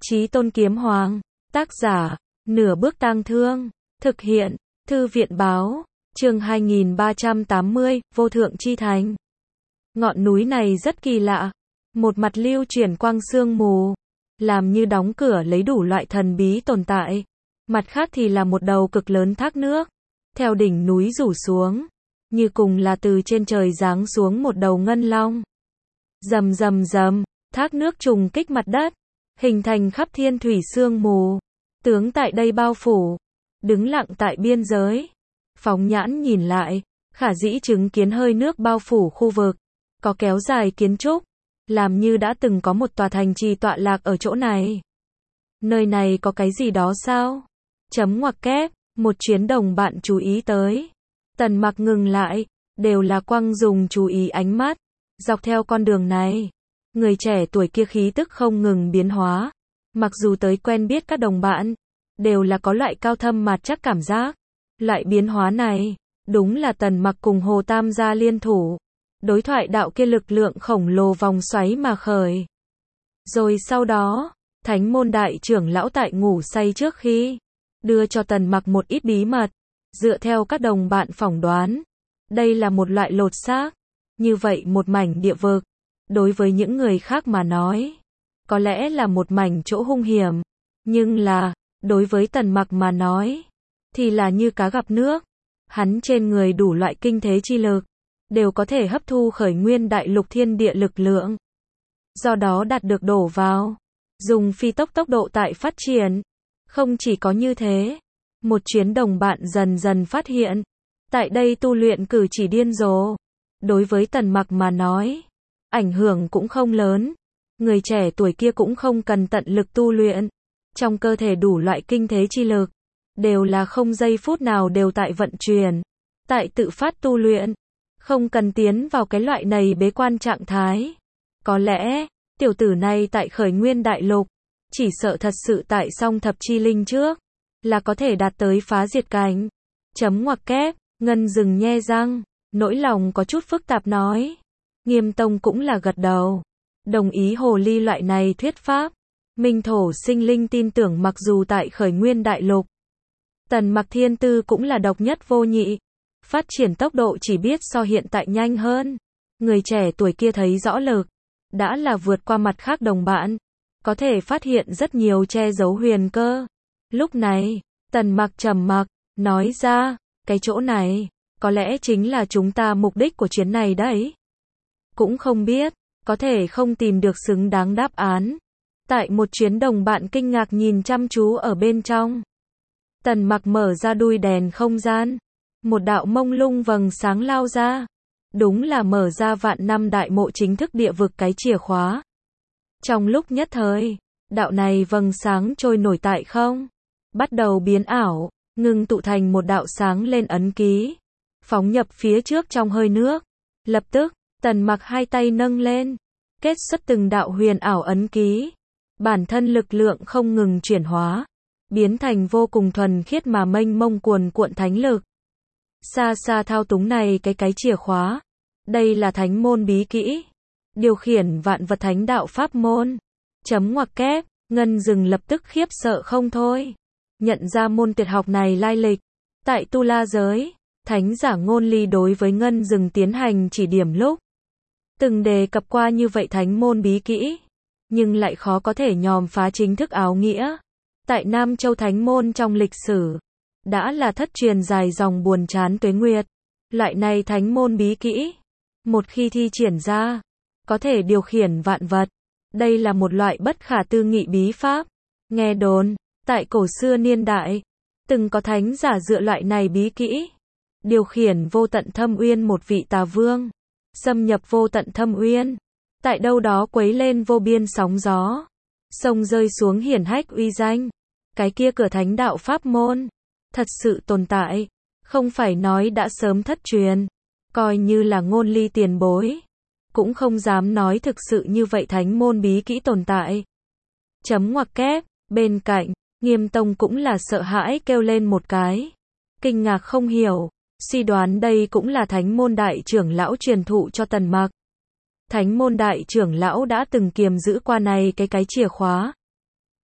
Chí Tôn Kiếm Hoàng, tác giả, Nửa Bước Tang Thương, thực hiện, Thư viện báo, chương 2380, Vô Thượng Chi Thành. Ngọn núi này rất kỳ lạ, một mặt lưu chuyển quang sương mù, làm như đóng cửa lấy đủ loại thần bí tồn tại. Mặt khác thì là một đầu cực lớn thác nước, theo đỉnh núi rủ xuống, như cùng là từ trên trời giáng xuống một đầu ngân long. Rầm rầm rầm, thác nước trùng kích mặt đất, hình thành khắp thiên thủy sương mù. Tướng tại đây bao phủ, đứng lặng tại biên giới. Phóng nhãn nhìn lại, khả dĩ chứng kiến hơi nước bao phủ khu vực, có kéo dài kiến trúc, làm như đã từng có một tòa thành trì tọa lạc ở chỗ này. Nơi này có cái gì đó sao? Chấm ngoặc kép, một chuyến đồng bạn chú ý tới. Tần Mặc ngừng lại, đều là quăng dùng chú ý ánh mắt. Dọc theo con đường này, người trẻ tuổi kia khí tức không ngừng biến hóa. Mặc dù tới quen biết các đồng bạn, đều là có loại cao thâm mạt chắc cảm giác. Loại biến hóa này, đúng là Tần Mặc cùng Hồ Tam gia liên thủ. Đối thoại đạo kia lực lượng khổng lồ vòng xoáy mà khởi. Rồi sau đó, Thánh môn đại trưởng lão tại ngủ say trước khi đưa cho Tần Mặc một ít bí mật. Dựa theo các đồng bạn phỏng đoán, đây là một loại lột xác. Như vậy một mảnh địa vực, đối với những người khác mà nói, có lẽ là một mảnh chỗ hung hiểm. Nhưng là, đối với Tần Mặc mà nói, thì là như cá gặp nước. Hắn trên người đủ loại kinh thế chi lực, đều có thể hấp thu khởi nguyên đại lục thiên địa lực lượng. Do đó đạt được đổ vào, dùng phi tốc độ tại phát triển. Không chỉ có như thế, một chuyến đồng bạn dần dần phát hiện, tại đây tu luyện cử chỉ điên rồ. Đối với Tần Mặc mà nói, ảnh hưởng cũng không lớn. Người trẻ tuổi kia cũng không cần tận lực tu luyện. Trong cơ thể đủ loại kinh thế chi lực, đều là không giây phút nào đều tại vận chuyển, tại tự phát tu luyện. Không cần tiến vào cái loại này bế quan trạng thái. Có lẽ, tiểu tử này tại khởi nguyên đại lục, chỉ sợ thật sự tại song thập chi linh trước, là có thể đạt tới phá diệt cảnh. Chấm ngoặc kép, Ngân dừng nhe răng, nỗi lòng có chút phức tạp nói. Nghiêm Tông cũng là gật đầu, đồng ý hồ ly loại này thuyết pháp. Minh thổ sinh linh tin tưởng mặc dù tại khởi nguyên đại lục, Tần Mặc thiên tư cũng là độc nhất vô nhị. Phát triển tốc độ chỉ biết so hiện tại nhanh hơn. Người trẻ tuổi kia thấy rõ lực, đã là vượt qua mặt khác đồng bạn, có thể phát hiện rất nhiều che giấu huyền cơ. Lúc này, Tần Mặc trầm mặc, nói ra, cái chỗ này, có lẽ chính là chúng ta mục đích của chuyến này đấy. Cũng không biết, có thể không tìm được xứng đáng đáp án. Tại một chuyến đồng bạn kinh ngạc nhìn chăm chú ở bên trong. Tần Mặc mở ra đuôi đèn không gian. Một đạo mông lung vầng sáng lao ra. Đúng là mở ra vạn năm đại mộ chính thức địa vực cái chìa khóa. Trong lúc nhất thời, đạo này vầng sáng trôi nổi tại không, bắt đầu biến ảo, ngưng tụ thành một đạo sáng lên ấn ký, phóng nhập phía trước trong hơi nước. Lập tức, Tần Mặc hai tay nâng lên, kết xuất từng đạo huyền ảo ấn ký. Bản thân lực lượng không ngừng chuyển hóa, biến thành vô cùng thuần khiết mà mênh mông cuồn cuộn thánh lực. Xa xa thao túng này cái chìa khóa. Đây là thánh môn bí kỹ. Điều khiển vạn vật thánh đạo pháp môn. Chấm ngoặc kép, Ngân dừng lập tức khiếp sợ không thôi. Nhận ra môn tuyệt học này lai lịch. Tại Tu La giới, thánh giả Ngôn Ly đối với Ngân dừng tiến hành chỉ điểm lúc. Từng đề cập qua như vậy thánh môn bí kỹ. Nhưng lại khó có thể nhòm phá chính thức áo nghĩa. Tại Nam Châu thánh môn trong lịch sử, đã là thất truyền dài dòng buồn chán tuế nguyệt. Loại này thánh môn bí kỹ, một khi thi triển ra, có thể điều khiển vạn vật. Đây là một loại bất khả tư nghị bí pháp. Nghe đồn, tại cổ xưa niên đại, từng có thánh giả dựa loại này bí kỹ, điều khiển vô tận thâm uyên một vị tà vương, xâm nhập vô tận thâm uyên, tại đâu đó quấy lên vô biên sóng gió, sông rơi xuống hiển hách uy danh. Cái kia cửa thánh đạo pháp môn, thật sự tồn tại, không phải nói đã sớm thất truyền, coi như là Ngôn Ly tiền bối, cũng không dám nói thực sự như vậy thánh môn bí kỹ tồn tại. Chấm ngoặc kép, bên cạnh, Nghiêm Tông cũng là sợ hãi kêu lên một cái, kinh ngạc không hiểu, suy đoán đây cũng là thánh môn đại trưởng lão truyền thụ cho Tần Mặc. Thánh môn đại trưởng lão đã từng kiềm giữ qua này cái chìa khóa.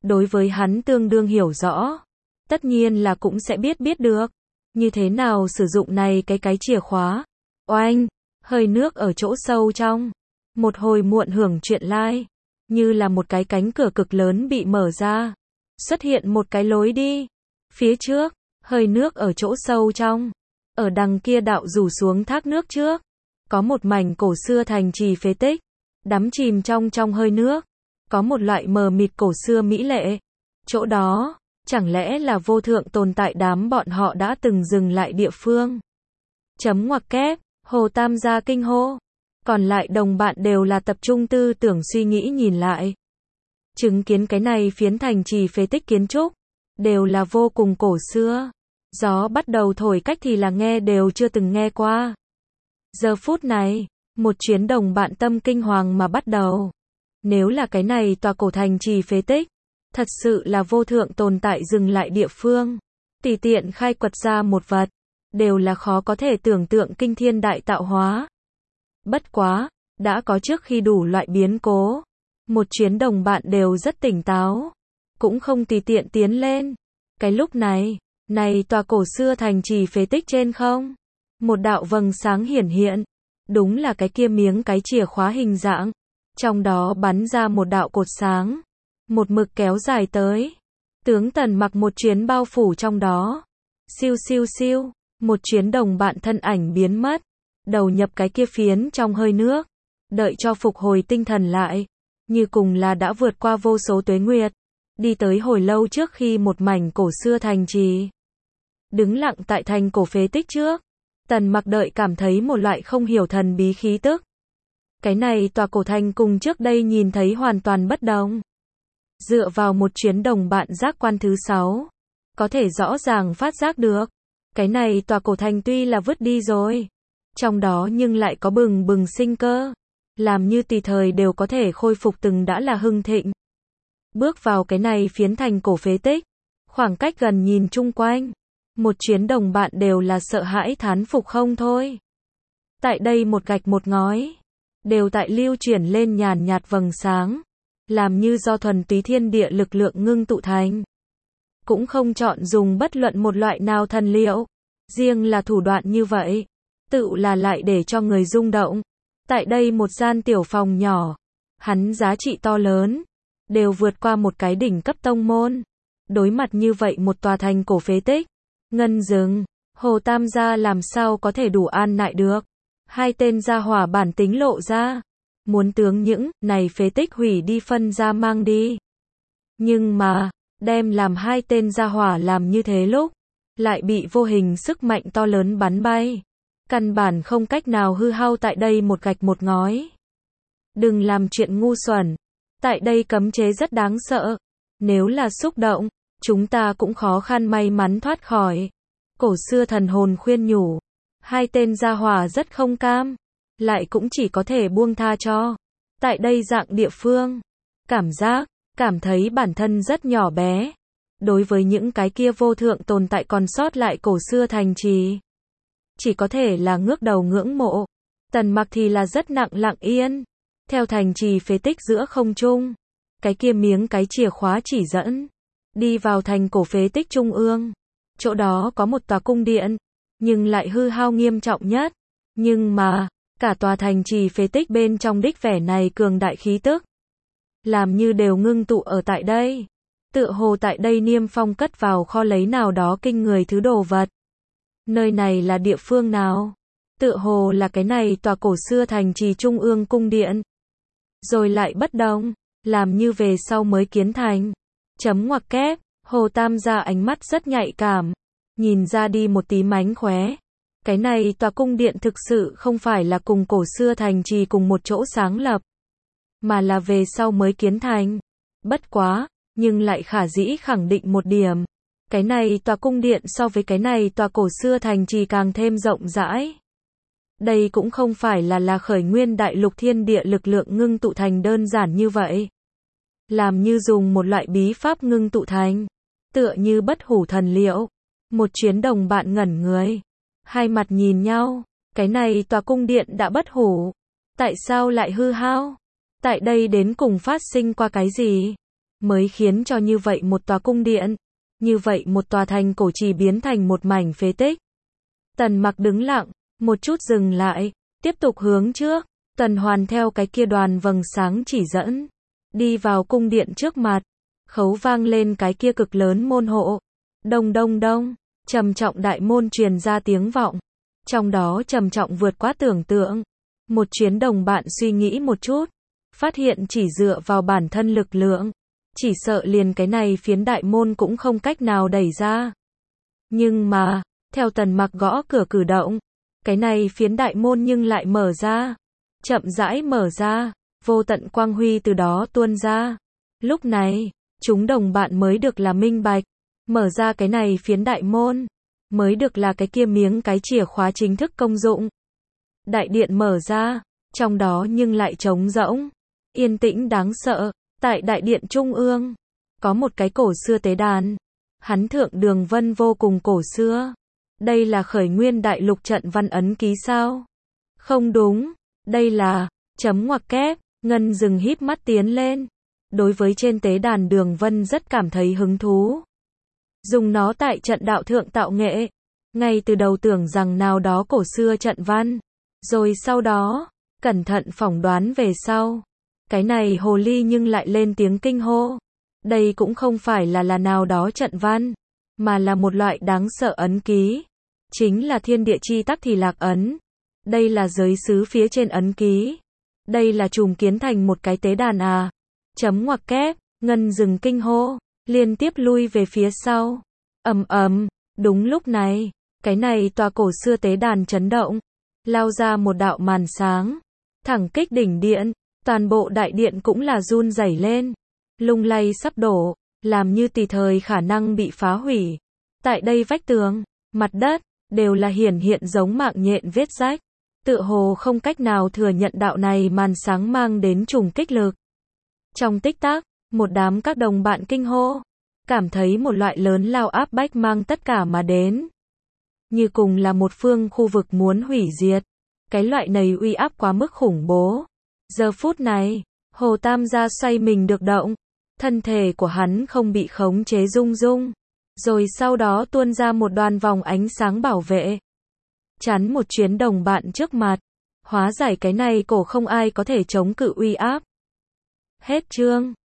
đối với hắn tương đương hiểu rõ. Tất nhiên là cũng sẽ biết được. Như thế nào sử dụng này cái chìa khóa. Oanh, hơi nước ở chỗ sâu trong. Một hồi muộn hưởng chuyện lai. Như là một cái cánh cửa cực lớn bị mở ra. Xuất hiện một cái lối đi. Phía trước, hơi nước ở chỗ sâu trong. Ở đằng kia đạo rủ xuống thác nước trước. Có một mảnh cổ xưa thành trì phế tích. Đắm chìm trong hơi nước. Có một loại mờ mịt cổ xưa mỹ lệ. Chỗ đó, chẳng lẽ là vô thượng tồn tại đám bọn họ đã từng dừng lại địa phương. Chấm ngoặc kép, Hồ Tam gia kinh hô. Còn lại đồng bạn đều là tập trung tư tưởng suy nghĩ nhìn lại. Chứng kiến cái này phiến thành trì phế tích kiến trúc. Đều là vô cùng cổ xưa. Gió bắt đầu thổi cách thì là nghe đều chưa từng nghe qua. Giờ phút này, một chuyến đồng bạn tâm kinh hoàng mà bắt đầu. Nếu là cái này tòa cổ thành trì phế tích, thật sự là vô thượng tồn tại dừng lại địa phương. Tùy tiện khai quật ra một vật, đều là khó có thể tưởng tượng kinh thiên đại tạo hóa. Bất quá, đã có trước khi đủ loại biến cố. Một chuyến đồng bạn đều rất tỉnh táo. Cũng không tùy tiện tiến lên. Cái lúc này, tòa cổ xưa thành trì phế tích trên không. Một đạo vầng sáng hiển hiện. Đúng là cái kia miếng cái chìa khóa hình dạng. Trong đó bắn ra một đạo cột sáng. Một mực kéo dài tới. Tướng Tần mặc một chuyến bao phủ trong đó. Siêu siêu siêu. Một chuyến đồng bạn thân ảnh biến mất. Đầu nhập cái kia phiến trong hơi nước. Đợi cho phục hồi tinh thần lại. Như cùng là đã vượt qua vô số tuế nguyệt. Đi tới hồi lâu trước khi một mảnh cổ xưa thành trì. Đứng lặng tại thành cổ phế tích trước. Tần mặc đợi cảm thấy một loại không hiểu thần bí khí tức. Cái này tòa cổ thành cùng trước đây nhìn thấy hoàn toàn bất đồng. Dựa vào một chuyến đồng bạn giác quan thứ 6. Có thể rõ ràng phát giác được. Cái này tòa cổ thành tuy là vứt đi rồi. Trong đó nhưng lại có bừng bừng sinh cơ. Làm như tùy thời đều có thể khôi phục từng đã là hưng thịnh. Bước vào cái này phiến thành cổ phế tích. Khoảng cách gần nhìn chung quanh. Một chuyến đồng bạn đều là sợ hãi thán phục không thôi. Tại đây một gạch một ngói. Đều tại lưu chuyển lên nhàn nhạt vầng sáng. Làm như do thuần túy thiên địa lực lượng ngưng tụ thành. Cũng không chọn dùng bất luận một loại nào thần liệu. Riêng là thủ đoạn như vậy. Tự là lại để cho người rung động. Tại đây một gian tiểu phòng nhỏ. Hắn giá trị to lớn. Đều vượt qua một cái đỉnh cấp tông môn. Đối mặt như vậy một tòa thành cổ phế tích. Ngân dừng. Hồ Tam gia làm sao có thể đủ an nại được. Hai tên gia hỏa bản tính lộ ra. Muốn tướng những này phế tích hủy đi phân ra mang đi. Nhưng mà, đem làm hai tên gia hỏa làm như thế lúc. Lại bị vô hình sức mạnh to lớn bắn bay. Căn bản không cách nào hư hao tại đây một gạch một ngói. Đừng làm chuyện ngu xuẩn. Tại đây cấm chế rất đáng sợ. Nếu là xúc động, chúng ta cũng khó khăn may mắn thoát khỏi. Cổ xưa thần hồn khuyên nhủ. Hai tên gia hỏa rất không cam. Lại cũng chỉ có thể buông tha cho. Tại đây dạng địa phương. Cảm thấy bản thân rất nhỏ bé. Đối với những cái kia vô thượng tồn tại còn sót lại cổ xưa thành trì. Chỉ có thể là ngước đầu ngưỡng mộ. Tần mặc thì là rất lặng yên. Theo thành trì phế tích giữa không trung. Cái kia miếng cái chìa khóa chỉ dẫn. Đi vào thành cổ phế tích trung ương. Chỗ đó có một tòa cung điện. Nhưng lại hư hao nghiêm trọng nhất. Nhưng mà, cả tòa thành trì phế tích bên trong đích vẻ này cường đại khí tức. Làm như đều ngưng tụ ở tại đây. Tựa hồ tại đây Niêm Phong cất vào kho lấy nào đó kinh người thứ đồ vật. Nơi này là địa phương nào? Tựa hồ là cái này tòa cổ xưa thành trì trung ương cung điện. Rồi lại bất đồng, làm như về sau mới kiến thành. Chấm ngoặc kép, Hồ Tam gia ánh mắt rất nhạy cảm. Nhìn ra đi một tí mánh khóe. Cái này tòa cung điện thực sự không phải là cùng cổ xưa thành trì cùng một chỗ sáng lập. Mà là về sau mới kiến thành. Bất quá, nhưng lại khả dĩ khẳng định một điểm. Cái này tòa cung điện so với cái này tòa cổ xưa thành trì càng thêm rộng rãi. Đây cũng không phải là khởi nguyên đại lục thiên địa lực lượng ngưng tụ thành đơn giản như vậy. Làm như dùng một loại bí pháp ngưng tụ thành. Tựa như bất hủ thần liệu. Một chuyến đồng bạn ngẩn người. Hai mặt nhìn nhau. Cái này tòa cung điện đã bất hủ. Tại sao lại hư hao? Tại đây đến cùng phát sinh qua cái gì? mới khiến cho như vậy một tòa cung điện, như vậy một tòa thành cổ trì biến thành một mảnh phế tích. Tần Mặc đứng lặng, một chút dừng lại, tiếp tục hướng trước. Tần Hoàn theo cái kia đoàn vầng sáng chỉ dẫn, đi vào cung điện trước mặt, khấu vang lên cái kia cực lớn môn hộ. Đông đông đông, trầm trọng đại môn truyền ra tiếng vọng, trong đó trầm trọng vượt quá tưởng tượng. Một chuyến đồng bạn suy nghĩ một chút, phát hiện chỉ dựa vào bản thân lực lượng, chỉ sợ liền cái này phiến đại môn cũng không cách nào đẩy ra. Nhưng mà, theo Tần Mặc gõ cửa cử động, cái này phiến đại môn nhưng lại mở ra, chậm rãi mở ra, vô tận quang huy từ đó tuôn ra. Lúc này, chúng đồng bạn mới được là minh bạch, mở ra cái này phiến đại môn, mới được là cái kia miếng cái chìa khóa chính thức công dụng. Đại điện mở ra, trong đó nhưng lại trống rỗng, yên tĩnh đáng sợ. Tại đại điện trung ương, có một cái cổ xưa tế đàn, hắn thượng đường vân vô cùng cổ xưa. Đây là khởi nguyên đại lục trận văn ấn ký sao? Không đúng, đây là chấm ngoặc kép. Ngân dừng híp mắt tiến lên, đối với trên tế đàn đường vân rất cảm thấy hứng thú. Dùng nó tại trận đạo thượng tạo nghệ, ngay từ đầu tưởng rằng nào đó cổ xưa trận văn, rồi sau đó, cẩn thận phỏng đoán về sau. Cái này hồ ly nhưng lại lên tiếng kinh hô. Đây cũng không phải là nào đó trận văn, mà là một loại đáng sợ ấn ký. Chính là thiên địa chi tắc thì lạc ấn. Đây là giới xứ phía trên ấn ký. Đây là trùm kiến thành một cái tế đàn à. Chấm ngoặc kép, Ngân dừng kinh hô, liên tiếp lui về phía sau. Ầm ầm, đúng lúc này, cái này tòa cổ xưa tế đàn chấn động, lao ra một đạo màn sáng, thẳng kích đỉnh điện. Toàn bộ đại điện cũng là run rẩy lên, lung lay sắp đổ, làm như tùy thời khả năng bị phá hủy. Tại đây vách tường, mặt đất, đều là hiển hiện giống mạng nhện vết rách, tựa hồ không cách nào thừa nhận đạo này màn sáng mang đến trùng kích lực. Trong tích tắc, một đám các đồng bạn kinh hô, cảm thấy một loại lớn lao áp bách mang tất cả mà đến. Như cùng là một phương khu vực muốn hủy diệt, cái loại này uy áp quá mức khủng bố. Giờ phút này, Hồ Tam gia xoay mình được động, thân thể của hắn không bị khống chế rung rung, rồi sau đó tuôn ra một đoàn vòng ánh sáng bảo vệ, chắn một chuyến đồng bạn trước mặt, hóa giải cái này cổ không ai có thể chống cự uy áp. Hết chương.